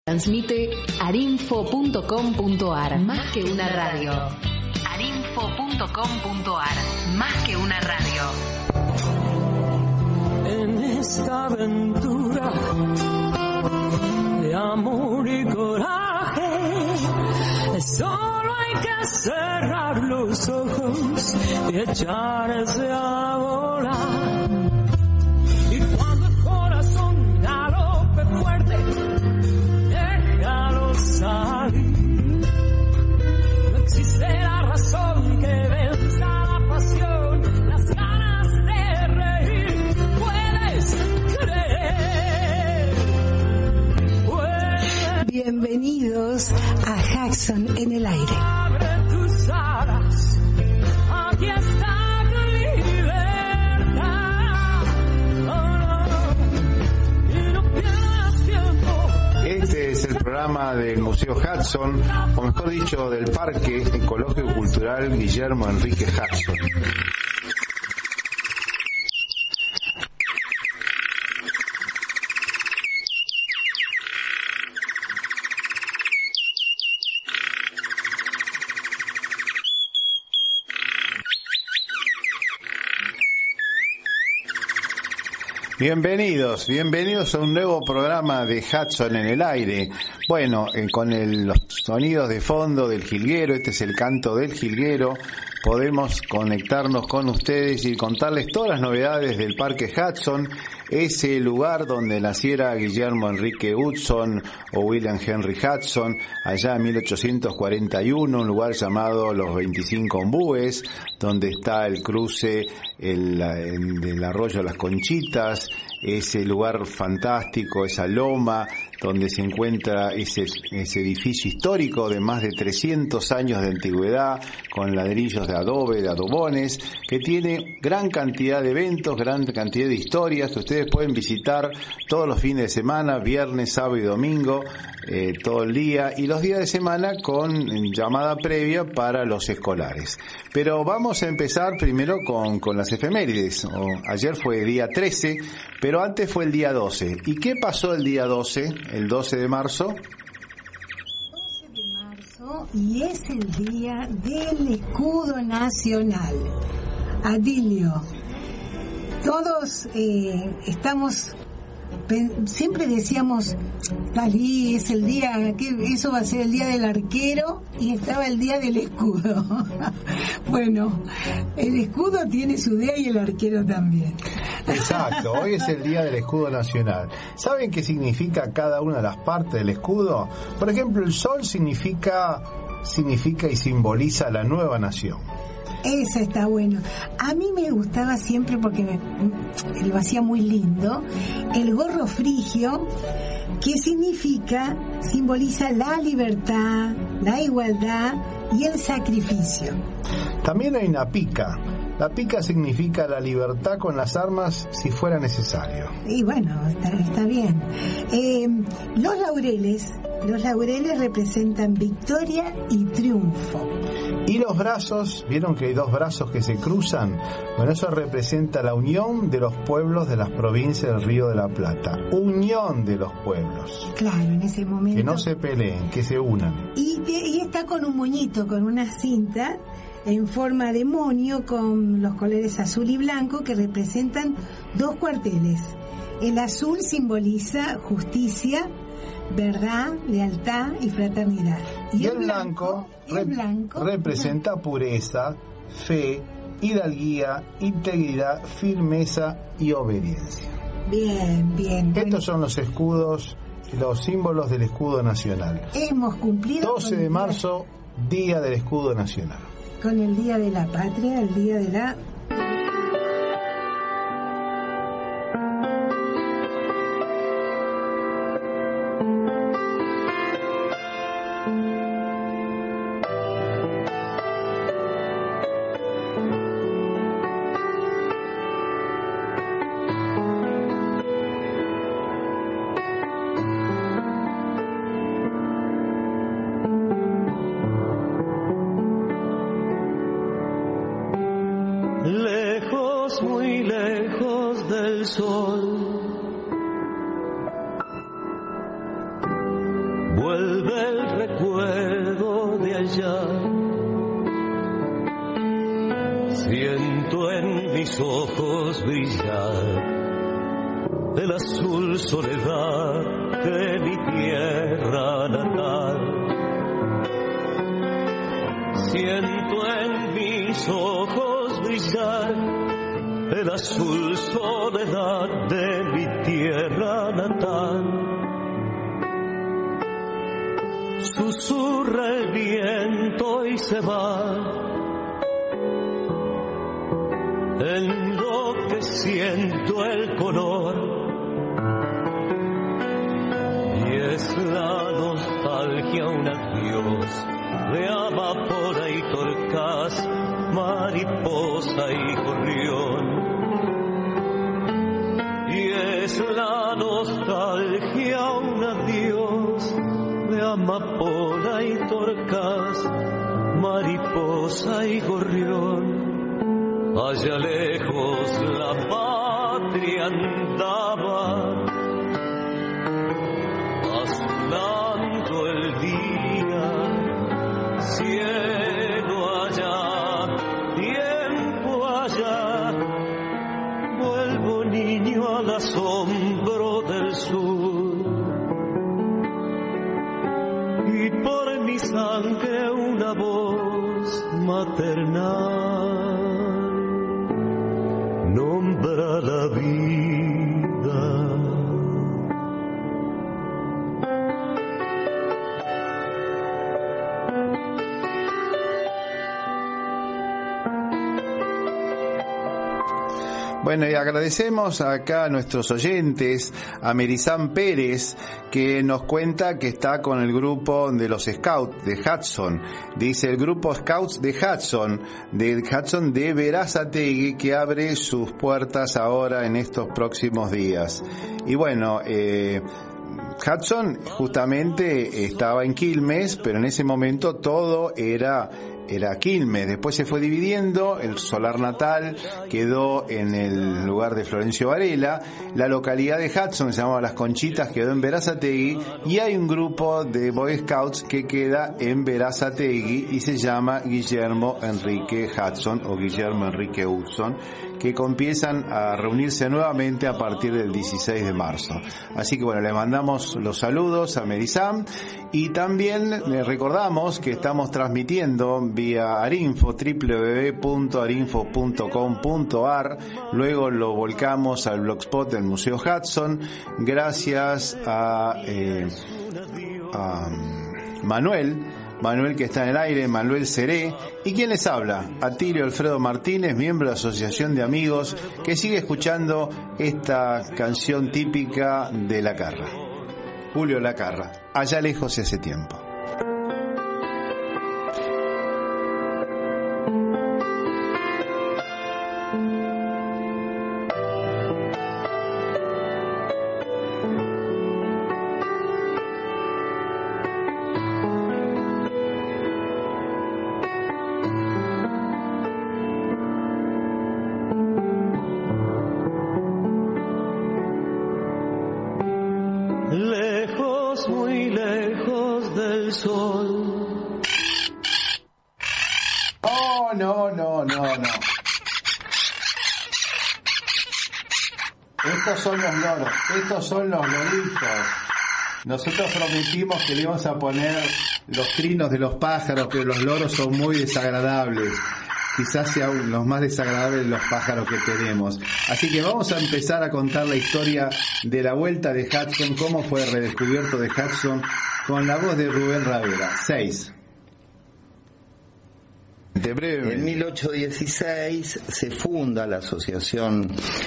Transmite arinfo.com.ar, más que una radio. arinfo.com.ar, más que una radio. En esta aventura de amor y coraje, solo hay que cerrar los ojos y echarse a volar. Y cuando el corazón galope fuerte, déjalo salir. No existe la razón que venza la pasión, las ganas de reír. Puedes creer. Bienvenidos a Jackson en el aire. Abre tus alas, aquí está tu libertad. Y no pierdas tiempo. Este es el programa del Museo Hudson, o mejor dicho, del Parque Ecológico Cultural Guillermo Enrique Hudson. Bienvenidos a un nuevo programa de Hudson en el aire. Bueno, con los sonidos de fondo del jilguero, este es el canto del jilguero, podemos conectarnos con ustedes y contarles todas las novedades del Parque Hudson, ese lugar donde naciera Guillermo Enrique Hudson o William Henry Hudson, allá en 1841, un lugar llamado Los 25 Ombúes, donde está el cruce del arroyo Las Conchitas, ese lugar fantástico, esa loma donde se encuentra ese edificio histórico de más de 300 años de antigüedad, con ladrillos de adobe, de adobones, que tiene gran cantidad de eventos, gran cantidad de historias que ustedes pueden visitar todos los fines de semana, viernes, sábado y domingo, todo el día, y los días de semana con llamada previa para los escolares. Pero vamos a empezar primero con las efemérides. Ayer fue día 13, pero antes fue el día 12. ¿Y qué pasó el día 12? El 12 de marzo. 12 de marzo, y es el día del escudo nacional. Adilio, todos estamos, siempre decíamos, Dalí, es el día, que eso va a ser el día del arquero, y estaba el día del escudo. Bueno, el escudo tiene su día y el arquero también. Exacto, hoy es el día del escudo nacional. ¿Saben qué significa cada una de las partes del escudo? Por ejemplo, el sol significa y simboliza la nueva nación. Eso está bueno. A mí me gustaba siempre, porque lo hacía muy lindo, el gorro frigio, que simboliza la libertad, la igualdad y el sacrificio. También hay una pica. La pica significa la libertad con las armas si fuera necesario. Y bueno, está bien. Los laureles representan victoria y triunfo. Y los brazos, ¿vieron que hay dos brazos que se cruzan? Bueno, eso representa la unión de los pueblos de las provincias del Río de la Plata. Unión de los pueblos. Claro, en ese momento. Que no se peleen, que se unan. Y está con un moñito, con una cinta en forma de moño con los colores azul y blanco que representan dos cuarteles. El azul simboliza justicia, verdad, lealtad y fraternidad. Y el blanco representa pureza, fe, hidalguía, integridad, firmeza y obediencia. Bien. Estos son los escudos, los símbolos del escudo nacional. Hemos cumplido 12 de marzo, Día del Escudo Nacional. Con el Día de la Patria, el Día de la... Muy lejos del sol, recuerdo de allá. Siento en mis ojos brillar el azul soledad de mi tierra natal. Siento en mis ojos brillar el azul soledad de mi tierra natal. Susurra el viento y se va, enloqueciendo el color, y es la nostalgia un adiós de amapola y torcaz, mariposa y gorrión. Y es la nostalgia un adiós de amapola y torcaz, mariposa y gorrión. Allá lejos la patria andaba, azulando el día, cielo allá, tiempo allá. Vuelvo niño al asombro del sur, y por mi sangre una voz maternal nombra la vida. Bueno, y agradecemos acá a nuestros oyentes, a Merizán Pérez, que nos cuenta que está con el grupo de los Scouts de Hudson. Dice el grupo Scouts de Hudson de Berazategui, que abre sus puertas ahora en estos próximos días. Y bueno, Hudson justamente estaba en Quilmes, pero en ese momento todo era Quilmes. Después se fue dividiendo, el solar natal quedó en el lugar de Florencio Varela, la localidad de Hudson, que se llamaba Las Conchitas, quedó en Berazategui, y hay un grupo de Boy Scouts que queda en Berazategui y se llama Guillermo Enrique Hudson o Guillermo Enrique Hudson, que empiezan a reunirse nuevamente a partir del 16 de marzo. Así que bueno, le mandamos los saludos a Merizán, y también le recordamos que estamos transmitiendo vía Arinfo, www.arinfo.com.ar, luego lo volcamos al blogspot del Museo Hudson, gracias a Manuel, que está en el aire, Manuel Seré, y quien les habla, Atilio Alfredo Martínez, miembro de la Asociación de Amigos, que sigue escuchando esta canción típica de La Carra, Julio La Carra, Allá lejos y hace tiempo. Muy lejos del sol. Oh, no. Estos son los loritos. Nosotros prometimos que le íbamos a poner los trinos de los pájaros, pero los loros son muy desagradables. Quizás sean los más desagradables los pájaros que tenemos. Así que vamos a empezar a contar la historia de la vuelta de Hudson, cómo fue redescubierto de Hudson, con la voz de Rubén Ravera. 6. En 1816 se funda la Asociación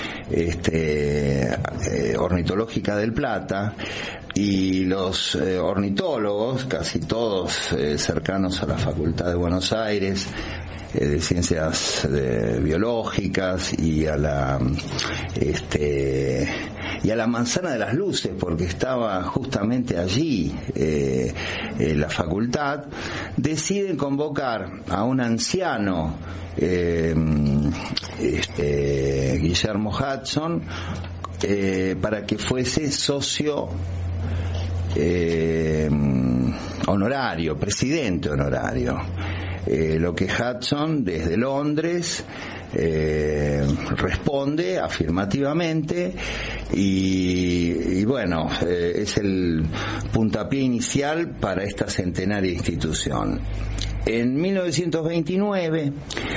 Ornitológica del Plata, y los ornitólogos, casi todos cercanos a la Facultad de Buenos Aires, de Ciencias Biológicas, y a la Manzana de las Luces, porque estaba justamente allí la facultad, deciden convocar a un anciano, Guillermo Hudson, para que fuese socio honorario, presidente honorario. Lo que Hudson desde Londres responde afirmativamente y bueno, es el puntapié inicial para esta centenaria institución. En 1929,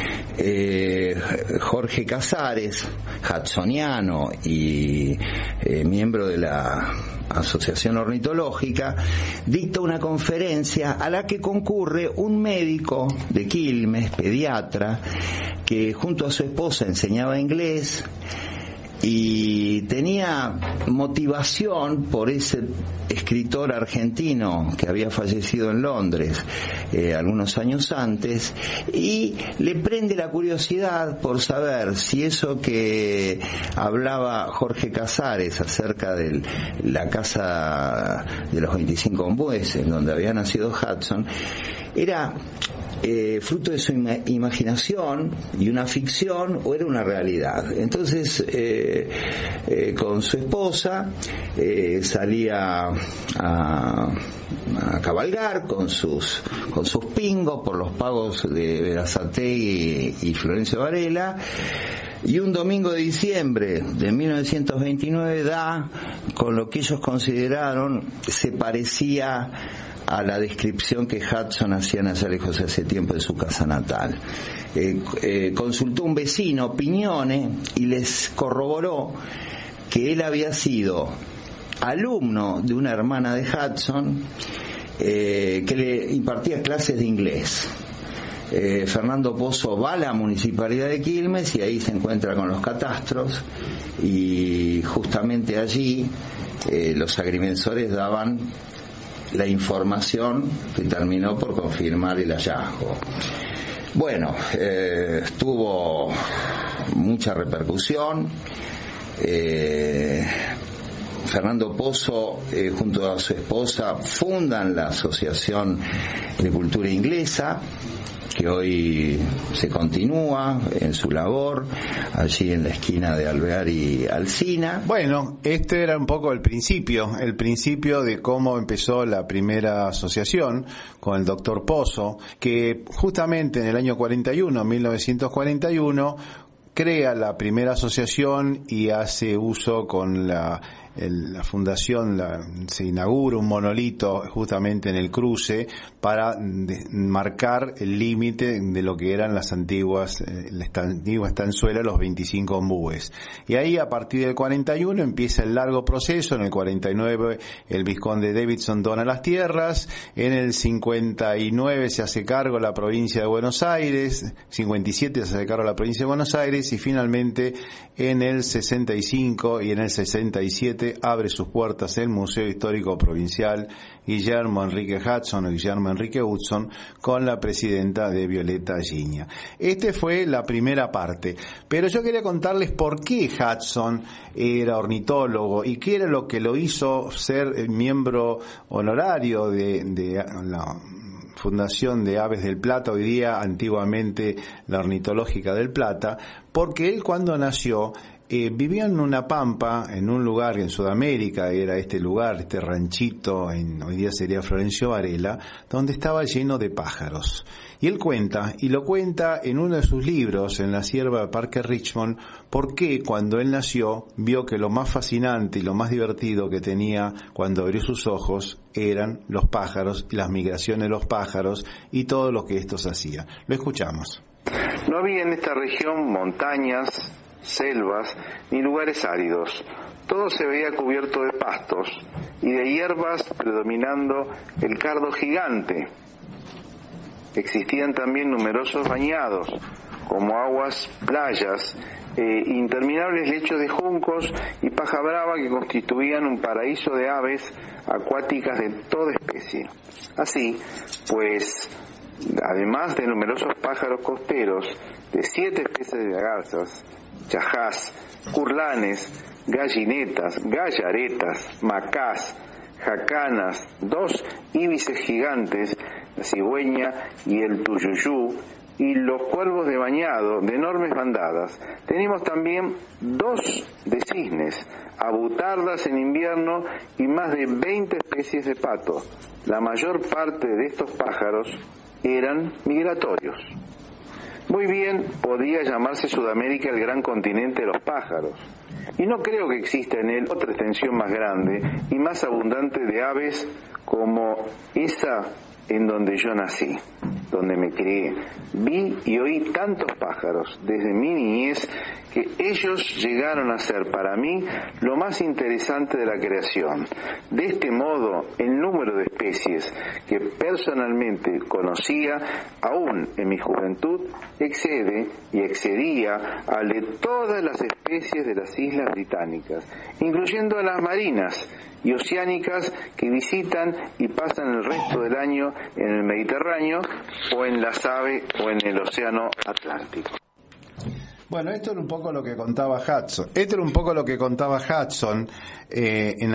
Jorge Casares, hudsoniano y miembro de la Asociación Ornitológica, dicta una conferencia a la que concurre un médico de Quilmes, pediatra, que junto a su esposa enseñaba inglés y tenía motivación por ese escritor argentino que había fallecido en Londres algunos años antes, y le prende la curiosidad por saber si eso que hablaba Jorge Casares acerca de la casa de los 25 ombúes en donde había nacido Hudson era fruto de su imaginación y una ficción o era una realidad. Entonces con su esposa salía a cabalgar con sus pingos por los pagos de Berazategui y Florencio Varela, y un domingo de diciembre de 1929 da con lo que ellos consideraron se parecía a la descripción que Hudson hacía en Allá lejos hace tiempo de su casa natal. Consultó un vecino, Pignone, y les corroboró que él había sido alumno de una hermana de Hudson que le impartía clases de inglés. Fernando Pozo va a la municipalidad de Quilmes y ahí se encuentra con los catastros, y justamente allí los agrimensores daban la información que terminó por confirmar el hallazgo. Bueno, tuvo mucha repercusión. Fernando Pozo junto a su esposa fundan la Asociación de Cultura Inglesa, que hoy se continúa en su labor allí en la esquina de Alvear y Alsina. Bueno, este era un poco el principio de cómo empezó la primera asociación con el doctor Pozo, que justamente en el año 1941, crea la primera asociación y hace uso con la fundación, se inaugura un monolito justamente en el cruce para marcar el límite de lo que eran las antiguas, la antigua estanzuela, los 25 ombúes. Y ahí a partir del 41 empieza el largo proceso. En el 49 el vizconde Davidson dona las tierras, en el 59 se hace cargo la provincia de Buenos Aires, 57 se hace cargo la provincia de Buenos Aires, y finalmente en el 65 y en el 67 abre sus puertas el Museo Histórico Provincial Guillermo Enrique Hudson o Guillermo Enrique Hudson, con la presidenta de Violeta Giña. Este fue la primera parte, pero yo quería contarles por qué Hudson era ornitólogo y qué era lo que lo hizo ser miembro honorario de la Fundación de Aves del Plata, hoy día antiguamente la Ornitológica del Plata, porque él cuando nació vivía en una pampa, en un lugar en Sudamérica, era este lugar, este ranchito, hoy día sería Florencio Varela, donde estaba lleno de pájaros. Y él cuenta en uno de sus libros, en La Cierva de Parque Richmond, por qué cuando él nació vio que lo más fascinante y lo más divertido que tenía cuando abrió sus ojos eran los pájaros, las migraciones de los pájaros y todo lo que estos hacían. Lo escuchamos. No había en esta región montañas, selvas ni lugares áridos. Todo se veía cubierto de pastos y de hierbas, predominando el cardo gigante. Existían también numerosos bañados, como aguas, playas, interminables lechos de juncos y paja brava que constituían un paraíso de aves acuáticas de toda especie. Así, pues, además de numerosos pájaros costeros, de 7 especies de garzas, chajás, curlanes, gallinetas, gallaretas, macás, jacanas, 2 íbices gigantes, la cigüeña y el tuyuyú, y los cuervos de bañado de enormes bandadas. Tenemos también 2 de cisnes, avutardas en invierno y más de 20 especies de pato. La mayor parte de estos pájaros eran migratorios. Muy bien, podía llamarse Sudamérica el gran continente de los pájaros. Y no creo que exista en él otra extensión más grande y más abundante de aves como esa en donde yo nací, donde me crié. Vi y oí tantos pájaros desde mi niñez que ellos llegaron a ser para mí lo más interesante de la creación. De este modo, el número de especies que personalmente conocía, aún en mi juventud, excede y excedía al de todas las especies de las islas británicas, incluyendo a las marinas y oceánicas que visitan y pasan el resto del año en el Mediterráneo o en la SABE o en el Océano Atlántico. Bueno, esto era un poco lo que contaba Hudson. En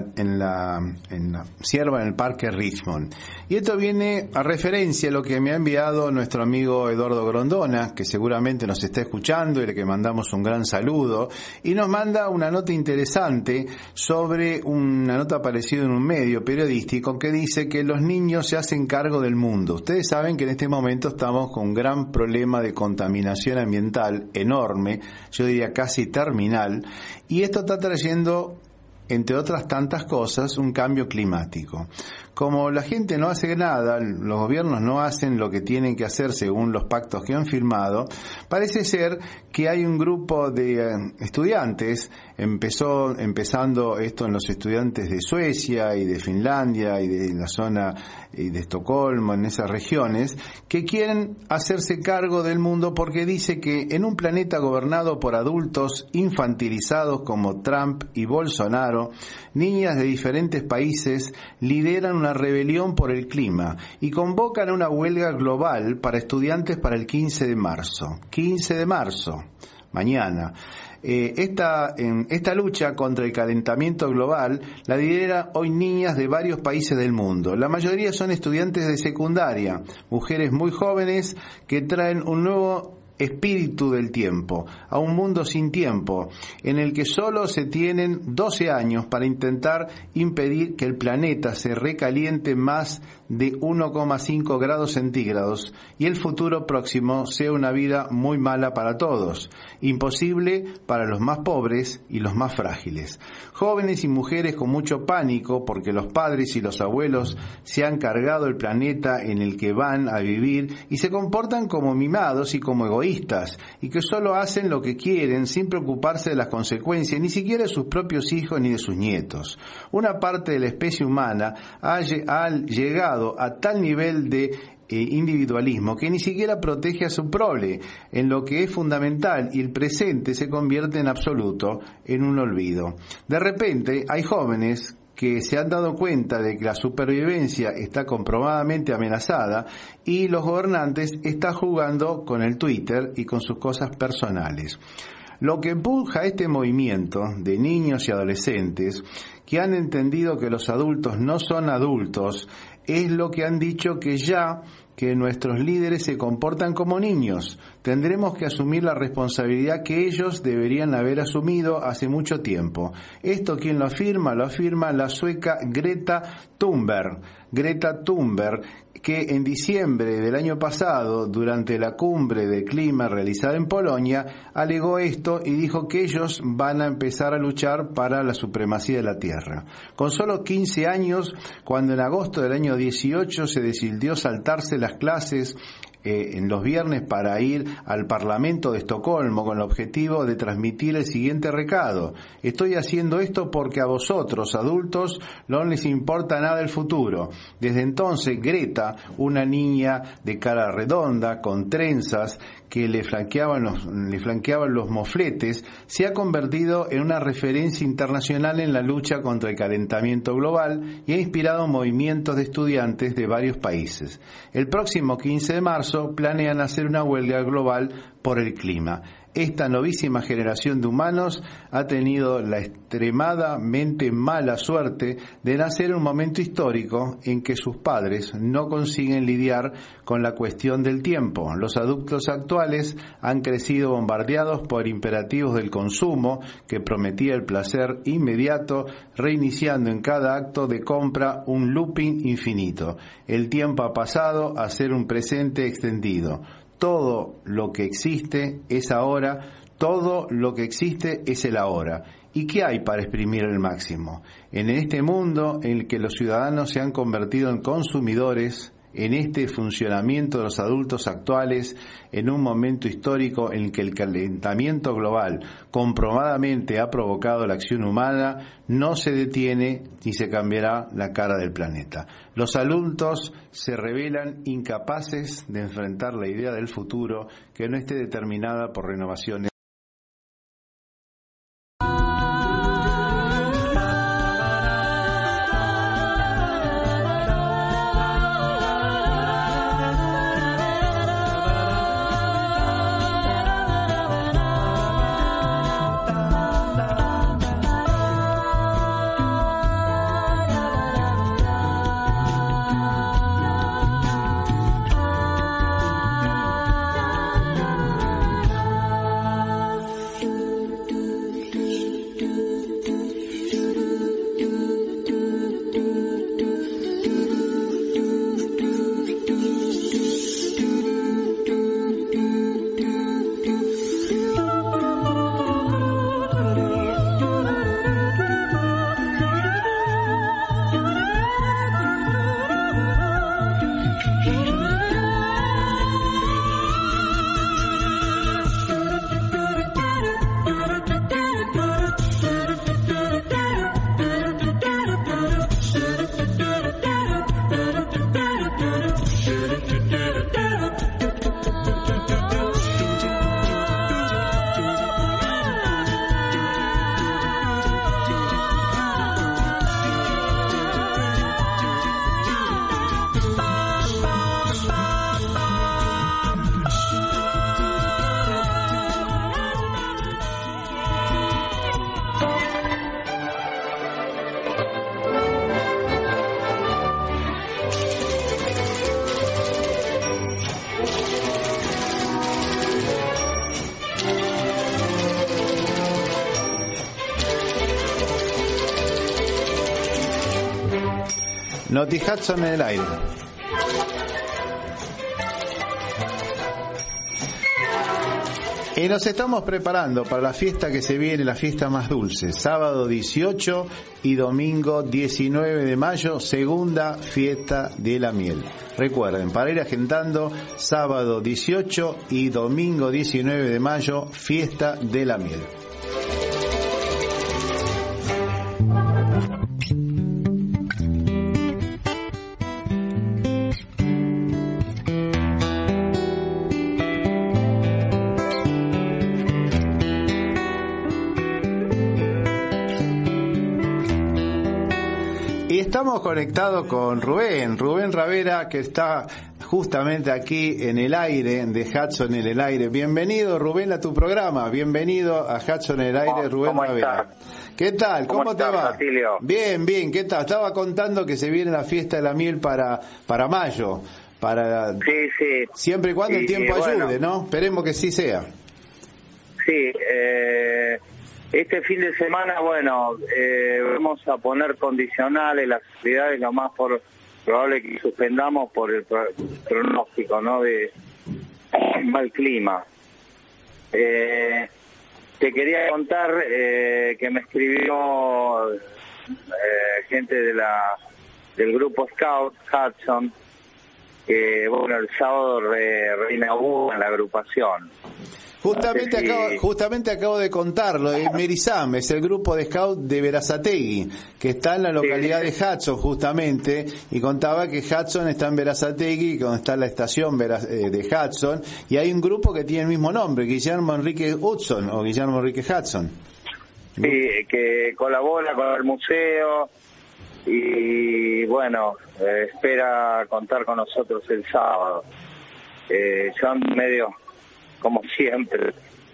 la sierva en el Parque Richmond. Y esto viene a referencia a lo que me ha enviado nuestro amigo Eduardo Grondona, que seguramente nos está escuchando y le que mandamos un gran saludo, y nos manda una nota interesante sobre una nota aparecida en un medio periodístico que dice que los niños se hacen cargo del mundo. Ustedes saben que en este momento estamos con un gran problema de contaminación ambiental enorme, yo diría casi terminal, y esto está trayendo, entre otras tantas cosas, un cambio climático. Como la gente no hace nada, los gobiernos no hacen lo que tienen que hacer según los pactos que han firmado, parece ser que hay un grupo de estudiantes, empezando esto en los estudiantes de Suecia y de Finlandia y de la zona y de Estocolmo, en esas regiones, que quieren hacerse cargo del mundo porque dice que en un planeta gobernado por adultos infantilizados como Trump y Bolsonaro, niñas de diferentes países lideran una rebelión por el clima y convocan a una huelga global para estudiantes para el 15 de marzo. 15 de marzo, mañana. Esta lucha contra el calentamiento global la lidera hoy niñas de varios países del mundo. La mayoría son estudiantes de secundaria, mujeres muy jóvenes que traen un nuevo espíritu del tiempo, a un mundo sin tiempo, en el que solo se tienen 12 años para intentar impedir que el planeta se recaliente más de 1,5 grados centígrados y el futuro próximo sea una vida muy mala para todos, imposible para los más pobres y los más frágiles. Jóvenes y mujeres con mucho pánico porque los padres y los abuelos se han cargado el planeta en el que van a vivir y se comportan como mimados y como egoístas y que solo hacen lo que quieren sin preocuparse de las consecuencias ni siquiera de sus propios hijos ni de sus nietos. Una parte de la especie humana ha llegado a tal nivel de individualismo que ni siquiera protege a su prole, en lo que es fundamental, y el presente se convierte en absoluto en un olvido. De repente hay jóvenes que se han dado cuenta de que la supervivencia está comprobadamente amenazada y los gobernantes están jugando con el Twitter y con sus cosas personales. Lo que empuja este movimiento de niños y adolescentes que han entendido que los adultos no son adultos es lo que han dicho que nuestros líderes se comportan como niños. Tendremos que asumir la responsabilidad que ellos deberían haber asumido hace mucho tiempo. Esto, ¿quién lo afirma? Lo afirma la sueca Greta Thunberg, que en diciembre del año pasado, durante la cumbre de clima realizada en Polonia, alegó esto y dijo que ellos van a empezar a luchar para la supremacía de la Tierra. Con solo 15 años, cuando en agosto del año 18 se decidió saltarse las clases en los viernes para ir al Parlamento de Estocolmo con el objetivo de transmitir el siguiente recado: estoy haciendo esto porque a vosotros, adultos, no les importa nada el futuro. Desde entonces, Greta, una niña de cara redonda, con trenzas que le flanqueaban los mofletes, se ha convertido en una referencia internacional en la lucha contra el calentamiento global y ha inspirado movimientos de estudiantes de varios países. El próximo 15 de marzo planean hacer una huelga global por el clima. esta novísima generación de humanos ha tenido la extremadamente mala suerte de nacer en un momento histórico en que sus padres no consiguen lidiar con la cuestión del tiempo. Los adultos actuales han crecido bombardeados por imperativos del consumo que prometía el placer inmediato, reiniciando en cada acto de compra un looping infinito. El tiempo ha pasado a ser un presente extendido. Todo lo que existe es ahora, todo lo que existe es el ahora. ¿Y qué hay para exprimir el máximo? En este mundo en el que los ciudadanos se han convertido en consumidores, en este funcionamiento de los adultos actuales, en un momento histórico en el que el calentamiento global comprobadamente ha provocado la acción humana, no se detiene ni se cambiará la cara del planeta. Los adultos se revelan incapaces de enfrentar la idea del futuro que no esté determinada por renovaciones. Noti Hudson en el aire. Y nos estamos preparando para la fiesta que se viene, la fiesta más dulce. Sábado 18 y domingo 19 de mayo, segunda fiesta de la miel. Recuerden, para ir agendando, sábado 18 y domingo 19 de mayo, fiesta de la miel. Estamos conectados con Rubén Ravera, que está justamente aquí en el aire, de Hudson en el aire. Bienvenido, Rubén, a tu programa. Bienvenido a Hudson en el aire, Rubén Ravera. ¿Qué tal? ¿Cómo te va? Atilio? Bien, ¿qué tal? Estaba contando que se viene la fiesta de la miel para mayo. Sí. Siempre y cuando el tiempo ayude, ¿no? Esperemos que sí sea. Sí, este fin de semana, vamos a poner condicionales las actividades, lo más probable que suspendamos por el pronóstico, ¿no?, de mal clima. Te quería contar que me escribió gente del grupo Scout Hudson, que el sábado reinaugura la agrupación. Justamente acabo de contarlo, Merizam, es el grupo de scout de Berazategui, que está en la localidad de Hudson justamente, y contaba que Hudson está en Berazategui, donde está la estación de Hudson, y hay un grupo que tiene el mismo nombre, Guillermo Enrique Hudson, o Guillermo Enrique Hudson. Sí, que colabora con el museo, y espera contar con nosotros el sábado. Son medio, como siempre,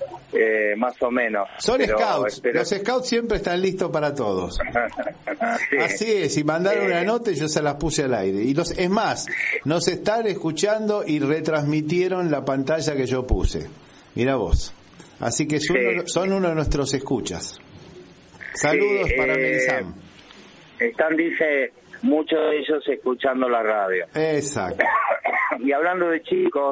más o menos. Son pero scouts, los scouts siempre están listos para todos. Sí. Así es, y mandaron una nota y yo se las puse al aire. Y es más, nos están escuchando y retransmitieron la pantalla que yo puse. Mira vos. Así que son uno de nuestros escuchas. Saludos para Mensam. Están, dice, muchos de ellos escuchando la radio. Exacto. Y hablando de chicos,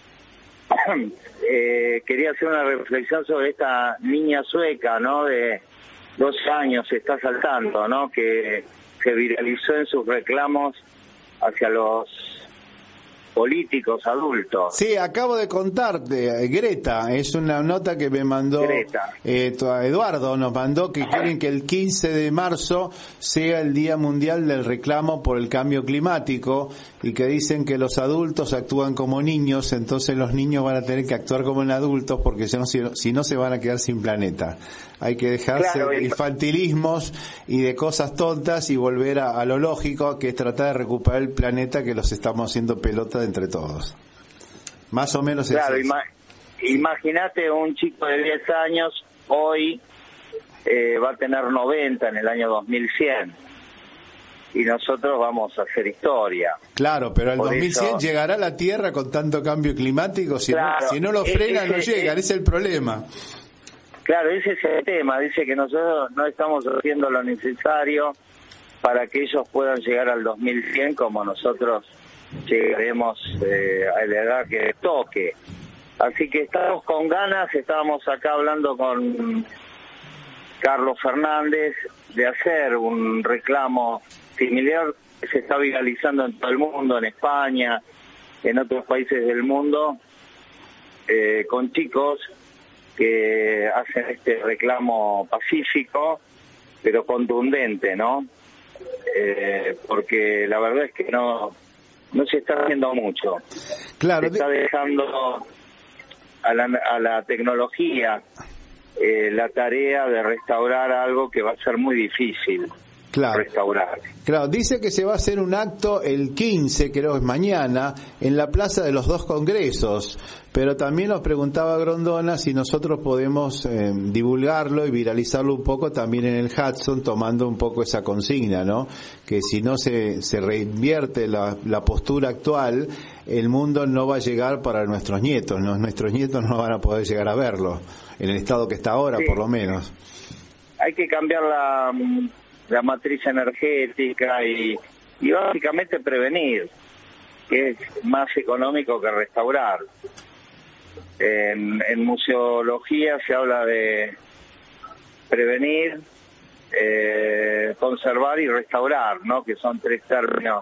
quería hacer una reflexión sobre esta niña sueca, ¿no? De 12 años, se está saltando, ¿no? Que se viralizó en sus reclamos hacia los políticos adultos. Sí, acabo de contarte, Greta, es una nota que me mandó Eduardo, nos mandó que quieren que el 15 de marzo sea el Día Mundial del Reclamo por el Cambio Climático y que dicen que los adultos actúan como niños, entonces los niños van a tener que actuar como en adultos porque si no se van a quedar sin planeta. Hay que dejarse de infantilismos y de cosas tontas y volver a lo lógico, que es tratar de recuperar el planeta que los estamos haciendo pelota entre todos. Más o menos claro, es eso. Imagínate un chico de 10 años, hoy va a tener 90 en el año 2100. Y nosotros vamos a hacer historia. Claro, pero al por 2100 eso, llegará la Tierra con tanto cambio climático. Si no lo frenan, no llegan. Ese es el problema. Claro, ese es el tema. Dice que nosotros no estamos haciendo lo necesario para que ellos puedan llegar al 2100 como nosotros llegaremos a la edad que toque. Así que estamos con ganas. Estábamos acá hablando con Carlos Fernández de hacer un reclamo similar que se está viralizando en todo el mundo, en España, en otros países del mundo, con chicos que hacen este reclamo pacífico, pero contundente, ¿no? Porque la verdad es que no se está haciendo mucho. Claro, se está dejando a la tecnología la tarea de restaurar algo que va a ser muy difícil. Restaurar. Claro, dice que se va a hacer un acto el 15, creo es mañana, en la Plaza de los Dos Congresos, pero también nos preguntaba Grondona si nosotros podemos divulgarlo y viralizarlo un poco también en el Hudson, tomando un poco esa consigna, ¿no? Que si no se reinvierte la postura actual, el mundo no va a llegar para nuestros nietos, ¿no? Nuestros nietos no van a poder llegar a verlo, en el estado que está ahora, sí. Por lo menos. Hay que cambiar la matriz energética y básicamente prevenir, que es más económico que restaurar. En museología se habla de prevenir, conservar y restaurar, ¿no? Que son tres términos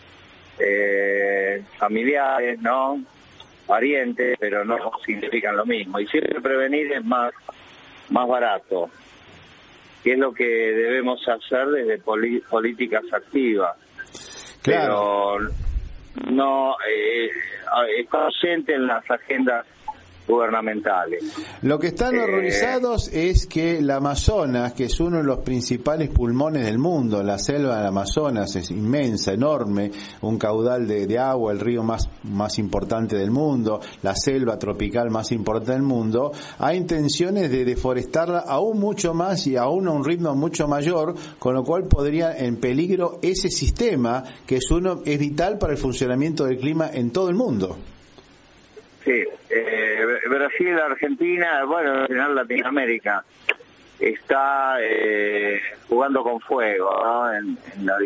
familiares, ¿no? Parientes, pero no significan lo mismo. Y siempre prevenir es más barato, que es lo que debemos hacer desde políticas activas. Claro. Pero no está ausente en las agendas gubernamentales. Lo que están horrorizados es que el Amazonas, que es uno de los principales pulmones del mundo, la selva del Amazonas es inmensa, enorme, un caudal de agua, el río más importante del mundo, la selva tropical más importante del mundo, hay intenciones de deforestarla aún mucho más y aún a un ritmo mucho mayor, con lo cual podría en peligro ese sistema que es vital para el funcionamiento del clima en todo el mundo. Sí, Brasil, Argentina, bueno, en general Latinoamérica está jugando con fuego, ¿no? En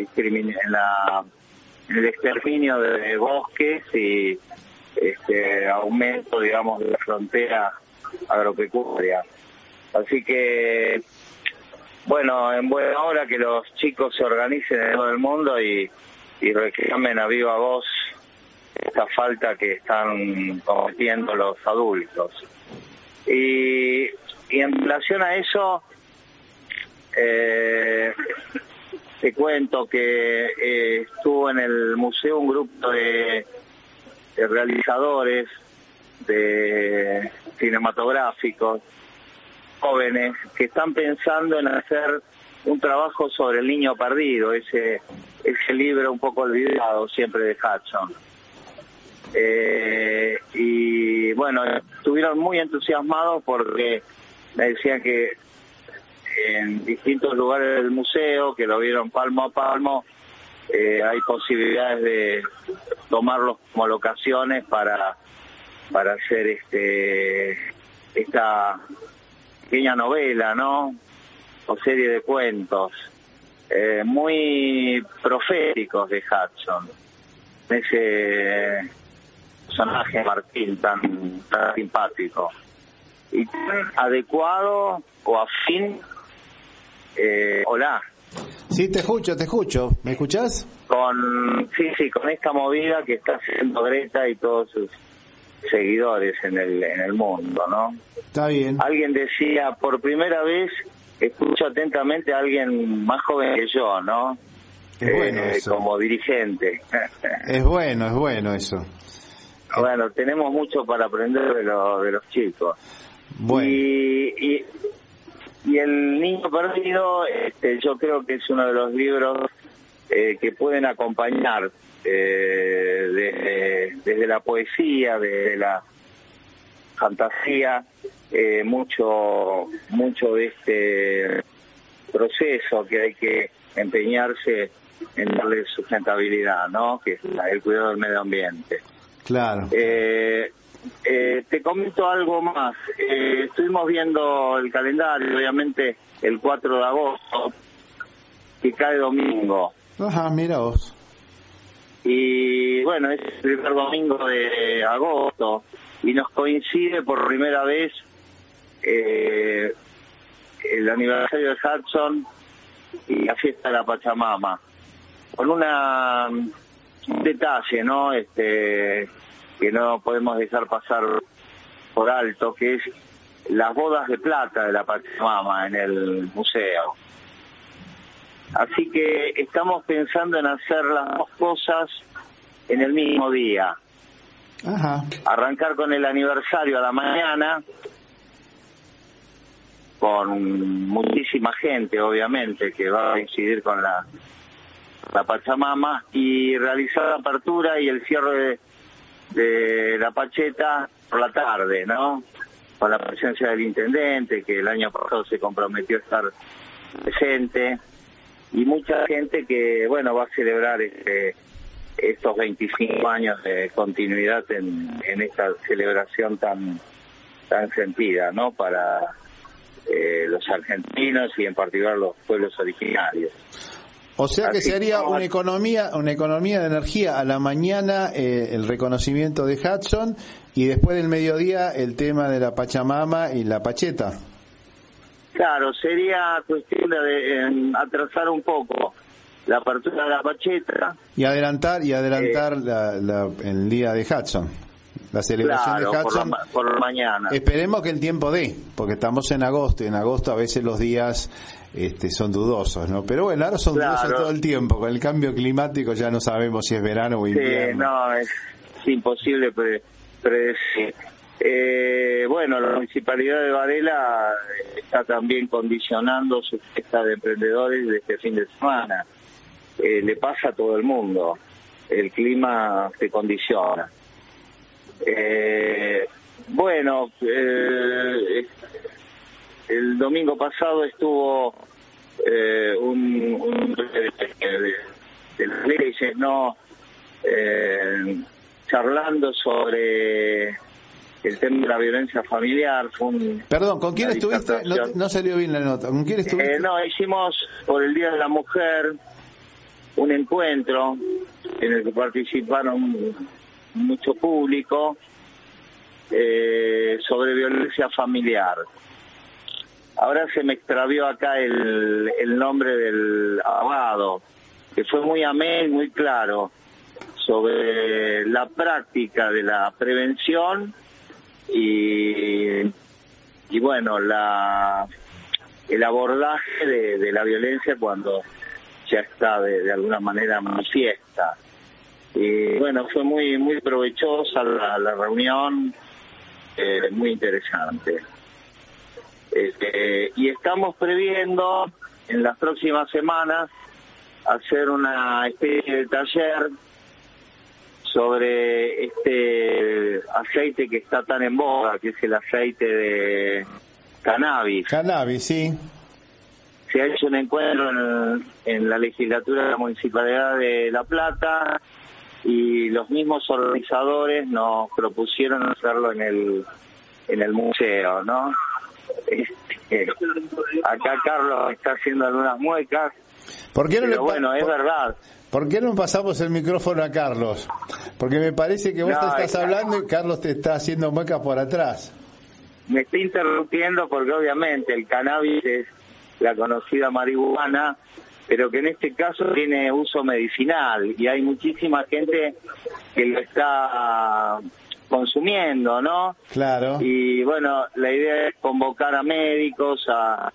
el exterminio de bosques y aumento, digamos, de la frontera agropecuaria. Así que, bueno, en buena hora que los chicos se organicen en todo el mundo y reclamen a viva voz esta falta que están cometiendo los adultos. Y en relación a eso, te cuento que estuvo en el museo un grupo de realizadores de cinematográficos jóvenes que están pensando en hacer un trabajo sobre el niño perdido, ese libro un poco olvidado siempre de Hudson. Y bueno, estuvieron muy entusiasmados porque me decían que en distintos lugares del museo, que lo vieron palmo a palmo, hay posibilidades de tomarlos como locaciones para hacer esta pequeña novela, ¿no? O serie de cuentos muy proféticos de Hudson. Ese personaje Martín tan simpático y tan adecuado o afín. Hola. Sí, te escucho. ¿Me escuchás? Con esta movida que está haciendo Greta y todos sus seguidores en el mundo, ¿no? Está bien. Alguien decía, por primera vez escucho atentamente a alguien más joven que yo, ¿no? Es bueno eso. Como dirigente. Es bueno eso. Bueno, tenemos mucho para aprender de los chicos. Bueno. Y El Niño Perdido, yo creo que es uno de los libros que pueden acompañar desde la poesía, desde la fantasía, mucho de este proceso que hay que empeñarse en darle sustentabilidad, ¿no? Que es el cuidado del medio ambiente. Claro. Te comento algo más. Estuvimos viendo el calendario, obviamente el 4 de agosto, que cae domingo. Ajá, mira vos. Y bueno, es el primer domingo de agosto y nos coincide por primera vez el aniversario de Hudson y la fiesta de la Pachamama, con un detalle, ¿no? Que no podemos dejar pasar por alto, que es las bodas de plata de la Pachamama en el museo. Así que estamos pensando en hacer las dos cosas en el mismo día. Ajá. Arrancar con el aniversario a la mañana, con muchísima gente, obviamente, que va a incidir con la Pachamama, y realizar la apertura y el cierre de la Pacheta por la tarde, ¿no? Con la presencia del intendente, que el año pasado se comprometió a estar presente, y mucha gente que, bueno, va a celebrar estos 25 años de continuidad en esta celebración tan sentida, ¿no? Para los argentinos y en particular los pueblos originarios. O sea que Así se haría como... una economía de energía a la mañana, el reconocimiento de Hudson, y después del mediodía el tema de la Pachamama y la Pacheta. Claro, sería cuestión de atrasar un poco la apertura de la Pacheta Y adelantar el día de Hudson, la celebración, claro, de Hudson. Por la mañana. Esperemos que el tiempo dé, porque estamos en agosto, y en agosto a veces los días son dudosos, ¿no? Pero bueno, ahora son dudosos todo el tiempo. Con el cambio climático ya no sabemos si es verano o invierno. Sí, no, es imposible predecir. Bueno, la Municipalidad de Varela está también condicionando su fiesta de emprendedores de este fin de semana. Le pasa a todo el mundo. El clima se condiciona. Bueno, el domingo pasado estuvo un de las leyes, ¿no? Charlando sobre el tema de la violencia familiar. Perdón, ¿con quién estuviste? No salió bien la nota. ¿Con quién estuviste? No, hicimos por el Día de la Mujer un encuentro en el que participaron mucho público sobre violencia familiar. Ahora se me extravió acá el nombre del abogado, que fue muy ameno y muy claro sobre la práctica de la prevención y bueno, el abordaje de la violencia cuando ya está de alguna manera manifiesta. Y bueno, fue muy provechosa la reunión, muy interesante. Y estamos previendo en las próximas semanas hacer una especie de taller sobre este aceite que está tan en boga, que es el aceite de cannabis. Cannabis, sí. Se ha hecho un encuentro en la legislatura de la Municipalidad de La Plata y los mismos organizadores nos propusieron hacerlo en el museo, ¿no? Acá Carlos está haciendo algunas muecas, pero bueno, es verdad. ¿Por qué no pasamos el micrófono a Carlos? Porque me parece que vos te estás hablando y Carlos te está haciendo muecas por atrás. Me está interrumpiendo porque obviamente el cannabis es la conocida marihuana, pero que en este caso tiene uso medicinal y hay muchísima gente que lo está consumiendo, ¿no? Claro. Y bueno, la idea es convocar a médicos, a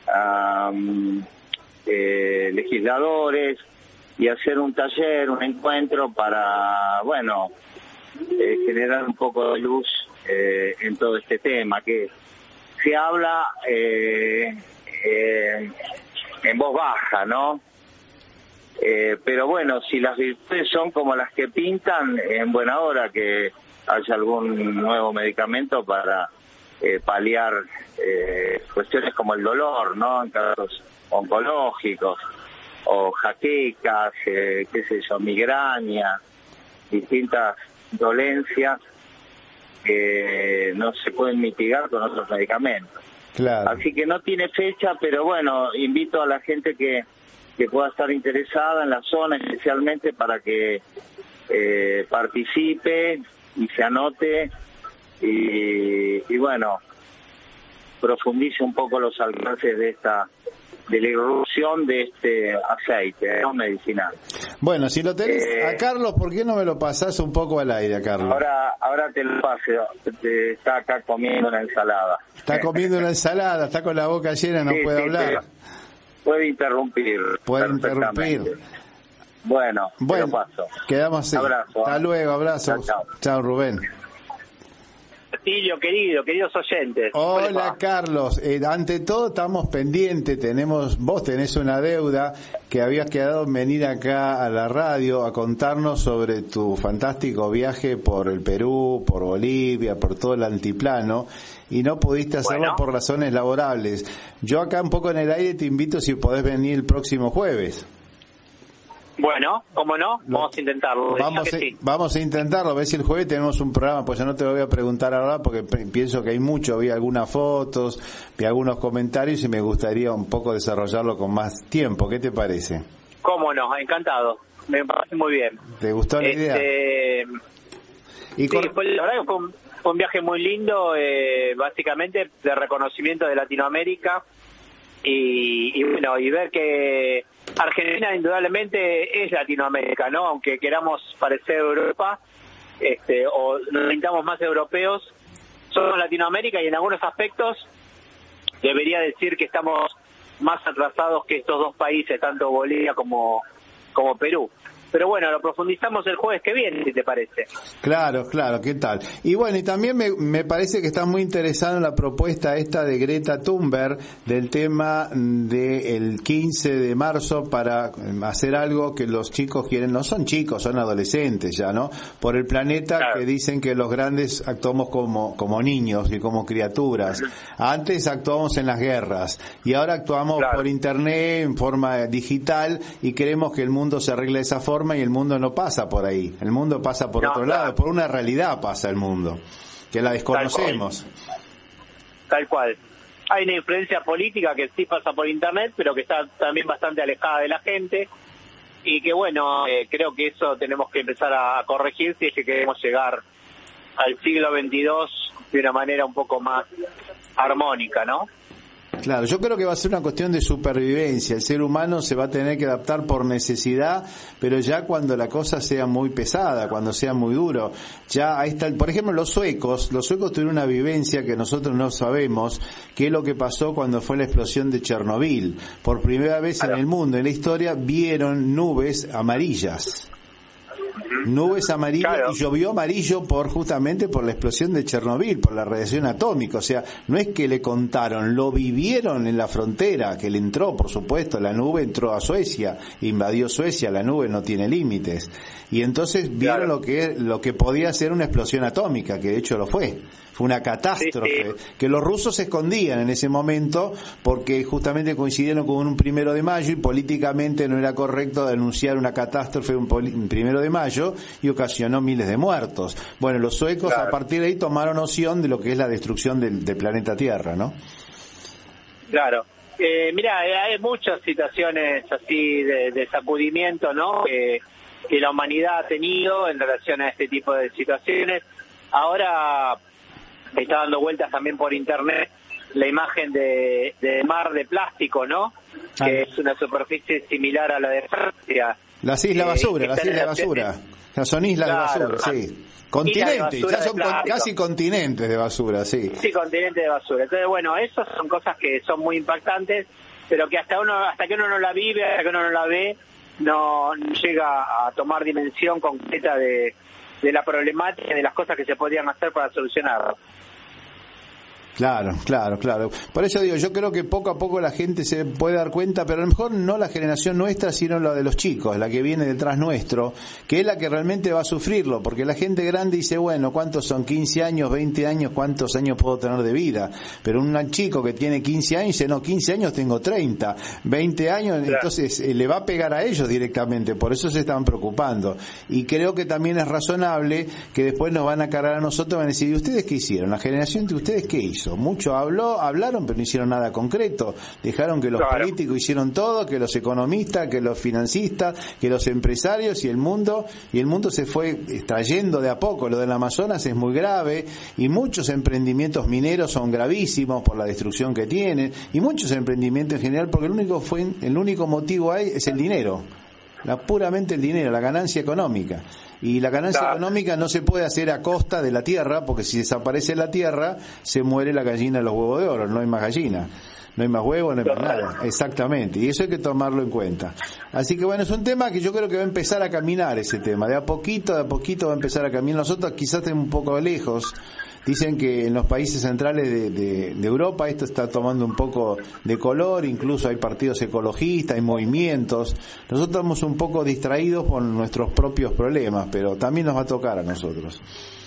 legisladores y hacer un taller, un encuentro para, bueno, generar un poco de luz en todo este tema, que se habla en voz baja, ¿no? Pero bueno, si las virtudes son como las que pintan, en buena hora que haya algún nuevo medicamento para paliar cuestiones como el dolor, ¿no? En casos oncológicos, o jaquecas, qué sé yo, migraña, distintas dolencias que no se pueden mitigar con otros medicamentos. Claro. Así que no tiene fecha, pero bueno, invito a la gente que pueda estar interesada en la zona, especialmente para que participe y se anote y bueno, profundice un poco los alcances de la irrupción de este aceite medicinal. Bueno, si lo tenés a Carlos, ¿por qué no me lo pasás un poco al aire, Carlos? Ahora te lo paso. Está acá comiendo una ensalada. Está comiendo una ensalada, está con la boca llena, no puede hablar. Puede interrumpir. Puede interrumpir. Bueno, te lo paso. Quedamos así. Abrazo. Hasta luego, abrazo. Chao, Rubén. Castillo, queridos oyentes. Hola, Carlos. Ante todo estamos pendientes, vos tenés una deuda que habías quedado en venir acá a la radio a contarnos sobre tu fantástico viaje por el Perú, por Bolivia, por todo el altiplano, y no pudiste hacerlo por razones laborables. Yo acá un poco en el aire te invito si podés venir el próximo jueves. Bueno, ¿cómo no? Vamos a intentarlo. Vamos a intentarlo, a ver si el jueves tenemos un programa, pues yo no te lo voy a preguntar ahora porque pienso que hay mucho, vi algunas fotos, vi algunos comentarios y me gustaría un poco desarrollarlo con más tiempo. ¿Qué te parece? ¿Cómo no? Encantado. Me parece muy bien. ¿Te gustó la idea? Sí, la verdad que fue un viaje muy lindo, básicamente de reconocimiento de Latinoamérica y bueno, y ver que Argentina indudablemente es Latinoamérica, ¿no? Aunque queramos parecer Europa, o nos sintamos más europeos, somos Latinoamérica y en algunos aspectos debería decir que estamos más atrasados que estos dos países, tanto Bolivia como Perú. Pero bueno, lo profundizamos el jueves que viene, si te parece. Claro, ¿qué tal? Y bueno, y también me parece que estás muy interesado en la propuesta esta de Greta Thunberg del tema del 15 de marzo para hacer algo que los chicos quieren, no son chicos, son adolescentes ya, ¿no? Por el planeta, claro. Que dicen que los grandes actuamos como niños y como criaturas. Antes actuamos en las guerras y ahora actuamos por internet, en forma digital, y queremos que el mundo se arregle de esa forma. Y el mundo no pasa por ahí, el mundo pasa por otro lado, por una realidad pasa el mundo, que la desconocemos. Tal cual. Hay una influencia política que sí pasa por internet, pero que está también bastante alejada de la gente, y que bueno, creo que eso tenemos que empezar a corregir si es que queremos llegar al siglo XXII de una manera un poco más armónica, ¿no? Claro, yo creo que va a ser una cuestión de supervivencia. El ser humano se va a tener que adaptar por necesidad, pero ya cuando la cosa sea muy pesada, cuando sea muy duro. Ya ahí está, por ejemplo, los suecos tuvieron una vivencia que nosotros no sabemos, que es lo que pasó cuando fue la explosión de Chernobyl. Por primera vez en el mundo, en la historia, vieron nubes amarillas. nubes amarillas, Claro. y llovió amarillo justamente por la explosión de Chernobyl, por la radiación atómica. O sea, no es que le contaron, lo vivieron en la frontera, que le entró, por supuesto, la nube entró a Suecia, invadió Suecia, la nube no tiene límites. Y entonces vieron lo que podía ser una explosión atómica, que de hecho lo fue. Fue una catástrofe, que los rusos se escondían en ese momento porque justamente coincidieron con un 1 de mayo y políticamente no era correcto denunciar una catástrofe un 1 de mayo y ocasionó miles de muertos. Bueno, los suecos a partir de ahí tomaron noción de lo que es la destrucción del planeta Tierra, ¿no? Claro. Mira, hay muchas situaciones así de sacudimiento, ¿no? Que la humanidad ha tenido en relación a este tipo de situaciones. Ahora está dando vueltas también por internet la imagen de mar de plástico, ¿no? Que es una superficie similar a la de Francia. Las islas basura, las islas de basura. Son islas de basura, sí. Continentes, ya son casi continentes de basura, sí. Sí, continentes de basura. Entonces, bueno, esas son cosas que son muy impactantes, pero que hasta que uno no la vive, hasta que uno no la ve, no llega a tomar dimensión concreta de la problemática, de las cosas que se podrían hacer para solucionarlo. Claro. Por eso digo, yo creo que poco a poco la gente se puede dar cuenta, pero a lo mejor no la generación nuestra, sino la de los chicos, la que viene detrás nuestro, que es la que realmente va a sufrirlo, porque la gente grande dice, bueno, ¿cuántos son? 15 años, 20 años, ¿cuántos años puedo tener de vida? Pero un chico que tiene 15 años dice, no, 15 años tengo 30, 20 años, claro. Entonces le va a pegar a ellos directamente, por eso se están preocupando. Y creo que también es razonable que después nos van a cargar a nosotros, van a decir, ¿y ustedes qué hicieron? La generación de ustedes, ¿qué hizo? Mucho hablaron, pero no hicieron nada concreto. Dejaron que los políticos hicieron todo, que los economistas, que los financistas, que los empresarios y el mundo se fue extrayendo de a poco. Lo del Amazonas es muy grave y muchos emprendimientos mineros son gravísimos por la destrucción que tienen y muchos emprendimientos en general, porque el único motivo ahí es el dinero. Puramente el dinero, la ganancia económica. Y la ganancia económica no se puede hacer a costa de la tierra, porque si desaparece la tierra, se muere la gallina de los huevos de oro, no hay más gallina. No hay más huevos, no hay más nada. Exactamente. Y eso hay que tomarlo en cuenta. Así que bueno, es un tema que yo creo que va a empezar a caminar ese tema. De a poquito va a empezar a caminar. Nosotros quizás estemos un poco lejos. Dicen que en los países centrales de Europa esto está tomando un poco de color, incluso hay partidos ecologistas, hay movimientos. Nosotros estamos un poco distraídos por nuestros propios problemas, pero también nos va a tocar a nosotros.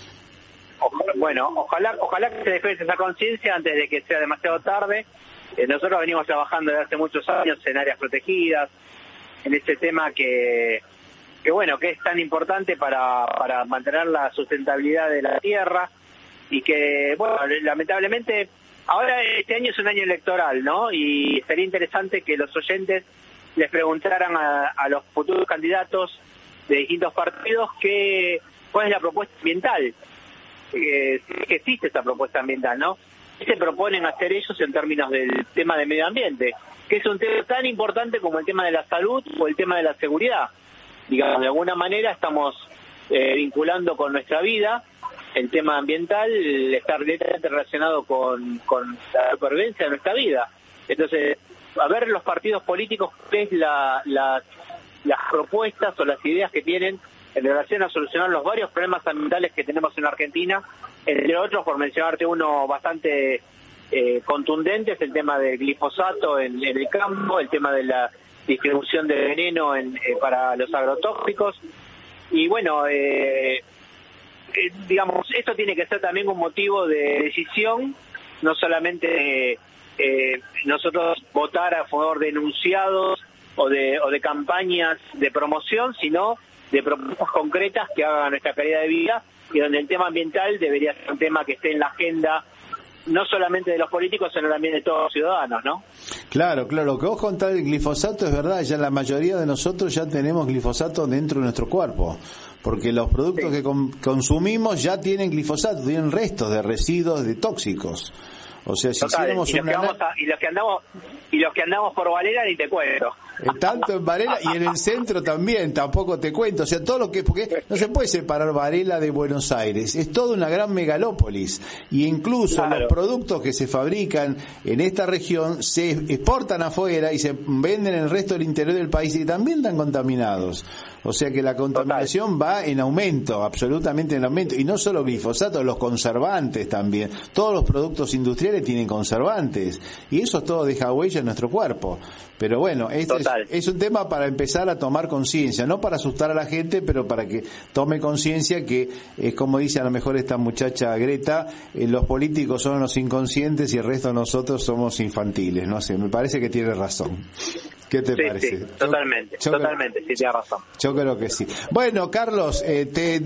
Ojalá que se despierte esa conciencia antes de que sea demasiado tarde. Nosotros venimos trabajando desde hace muchos años en áreas protegidas, en este tema que es tan importante para mantener la sustentabilidad de la tierra. Y que, bueno, lamentablemente, ahora este año es un año electoral, ¿no? Y sería interesante que los oyentes les preguntaran a los futuros candidatos de distintos partidos cuál es la propuesta ambiental, que existe esta propuesta ambiental, ¿no? ¿Qué se proponen hacer ellos en términos del tema de medio ambiente? Que es un tema tan importante como el tema de la salud o el tema de la seguridad. Digamos, de alguna manera estamos vinculando con nuestra vida el tema ambiental, está directamente relacionado con la supervivencia de nuestra vida. Entonces, a ver los partidos políticos, qué es las propuestas o las ideas que tienen en relación a solucionar los varios problemas ambientales que tenemos en Argentina, entre otros, por mencionarte uno bastante contundente, es el tema del glifosato en el campo, el tema de la distribución de veneno para los agrotóxicos. Y bueno, digamos, esto tiene que ser también un motivo de decisión, no solamente nosotros votar a favor de enunciados o de campañas de promoción, sino de propuestas concretas que hagan nuestra calidad de vida, y donde el tema ambiental debería ser un tema que esté en la agenda no solamente de los políticos, sino también de todos los ciudadanos, ¿no? Claro, lo que vos contás del glifosato es verdad, ya la mayoría de nosotros ya tenemos glifosato dentro de nuestro cuerpo, porque los productos que consumimos ya tienen glifosato, tienen restos de residuos de tóxicos. O sea, si hiciéramos y los que andamos por Varela ni te cuento. Tanto en Varela y en el centro también, tampoco te cuento. O sea, todo lo que, porque no se puede separar Varela de Buenos Aires, es toda una gran megalópolis. Y incluso los productos que se fabrican en esta región se exportan afuera y se venden en el resto del interior del país y también están contaminados. O sea que la contaminación va en aumento, absolutamente en aumento. Y no solo glifosato, los conservantes también. Todos los productos industriales tienen conservantes. Y eso todo deja huella en nuestro cuerpo. Pero bueno, es un tema para empezar a tomar conciencia, no para asustar a la gente, pero para que tome conciencia que, como dice a lo mejor esta muchacha Greta, los políticos son los inconscientes y el resto de nosotros somos infantiles. No sé, me parece que tiene razón. ¿Qué te parece? Sí, totalmente, sí, tienes razón. Yo creo que sí. Bueno, Carlos, te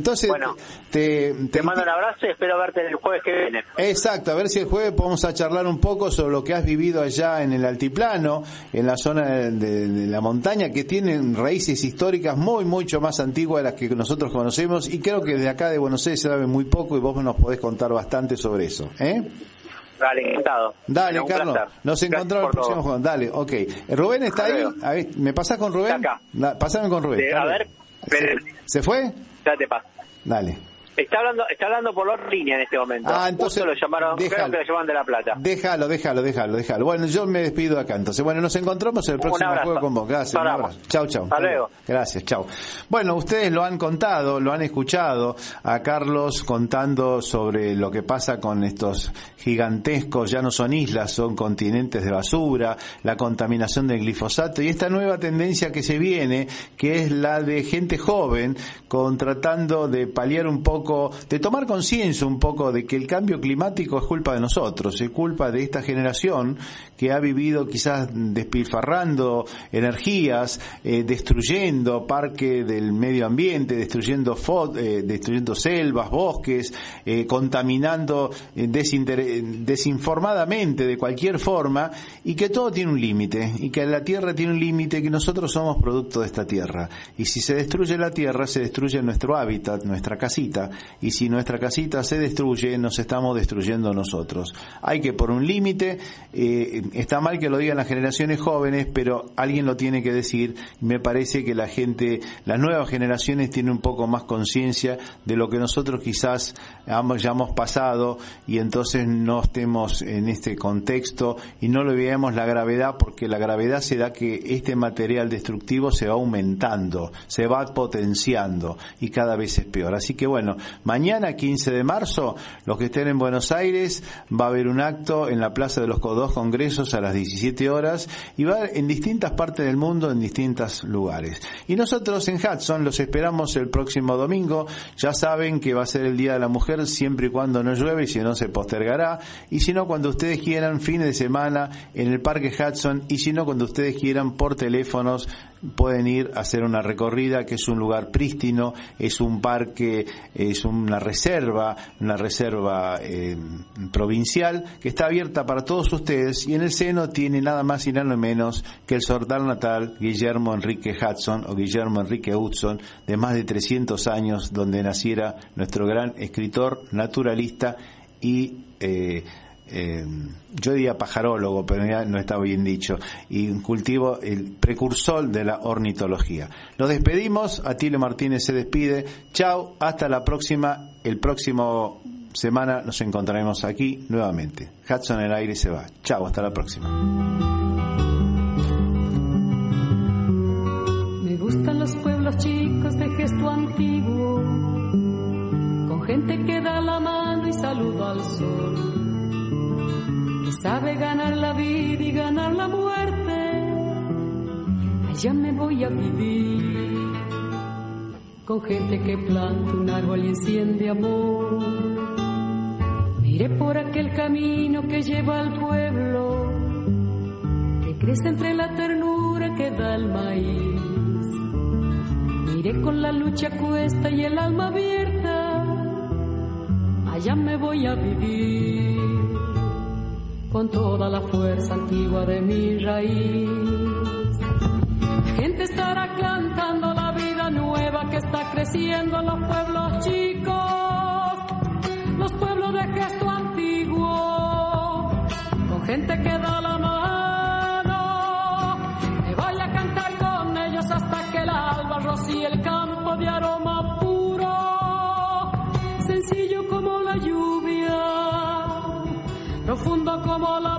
mando un abrazo y espero verte el jueves que viene. Exacto, a ver si el jueves podemos a charlar un poco sobre lo que has vivido allá en el altiplano, en la zona de la montaña, que tienen raíces históricas mucho más antiguas de las que nosotros conocemos, y creo que desde acá de Buenos Aires se sabe muy poco y vos nos podés contar bastante sobre eso, Dale, encantado. Dale, bueno, Carlos, nos encontramos el próximo juego. Dale, ok. ¿Rubén está ahí? A ver, ¿me pasás con Rubén? Está acá. Pásame con Rubén. A ver. ¿Se fue? Ya te paso. Dale. Está hablando por la línea en este momento. Entonces lo llamaron, creo que lo llaman de La Plata. Déjalo. Bueno, yo me despido acá entonces. Bueno, nos encontramos en el próximo juego con vos. Gracias. Un abrazo. Chau. Hasta luego. Gracias, chau. Bueno, ustedes lo han contado, lo han escuchado a Carlos contando sobre lo que pasa con estos gigantescos, ya no son islas, son continentes de basura, la contaminación del glifosato y esta nueva tendencia que se viene, que es la de gente joven tratando de paliar un poco, de tomar conciencia un poco de que el cambio climático es culpa de nosotros, es culpa de esta generación que ha vivido quizás despilfarrando energías, destruyendo parque del medio ambiente, destruyendo selvas, bosques, contaminando desinformadamente de cualquier forma, y que todo tiene un límite, y que la tierra tiene un límite, que nosotros somos producto de esta tierra, y si se destruye la tierra, se destruye nuestro hábitat, nuestra casita, y si nuestra casita se destruye, nos estamos destruyendo nosotros. Hay que poner un límite, está mal que lo digan las generaciones jóvenes, pero alguien lo tiene que decir, y me parece que las nuevas generaciones tienen un poco más conciencia de lo que nosotros quizás ya hemos pasado, y entonces no estemos en este contexto y no le veamos la gravedad, porque la gravedad se da que este material destructivo se va aumentando, se va potenciando y cada vez es peor. Así que bueno, mañana 15 de marzo, los que estén en Buenos Aires, va a haber un acto en la Plaza de los dos Congresos a las 17 horas y va a haber en distintas partes del mundo, en distintos lugares. Y nosotros en Hudson los esperamos el próximo domingo. Ya saben que va a ser el Día de la Mujer, siempre y cuando no llueve, y si no se postergará, y si no cuando ustedes quieran, fines de semana en el Parque Hudson, y si no cuando ustedes quieran por teléfonos pueden ir a hacer una recorrida, que es un lugar prístino, es un parque, es una reserva provincial que está abierta para todos ustedes, y en el seno tiene nada más y nada menos que el sortal natal Guillermo Enrique Hudson, o Guillermo Enrique Hudson, de más de 300 años, donde naciera nuestro gran escritor, naturalista y yo diría pajarólogo, pero ya no está bien dicho, y un cultivo, el precursor de la ornitología. Nos despedimos, Atilio Martínez se despide, chao, hasta la próxima, el próximo semana nos encontraremos aquí nuevamente. Hudson en el aire se va, chao, hasta la próxima. Me gustan los pueblos chicos de gesto antiguo, con gente que da la mano y saluda al sol, que sabe ganar la vida y ganar la muerte. Allá me voy a vivir, con gente que planta un árbol y enciende amor. Miré por aquel camino que lleva al pueblo, que crece entre la ternura que da el maíz. Miré con la lucha a cuesta y el alma abierta. Allá me voy a vivir, con toda la fuerza antigua de mi raíz. La gente estará cantando la vida nueva que está creciendo en los pueblos chicos, los pueblos de gesto antiguo, con gente que da la mano. Me voy a cantar con ellos hasta que el alba rocíe el campo de aroma puro, sencillo como la lluvia, profundo como la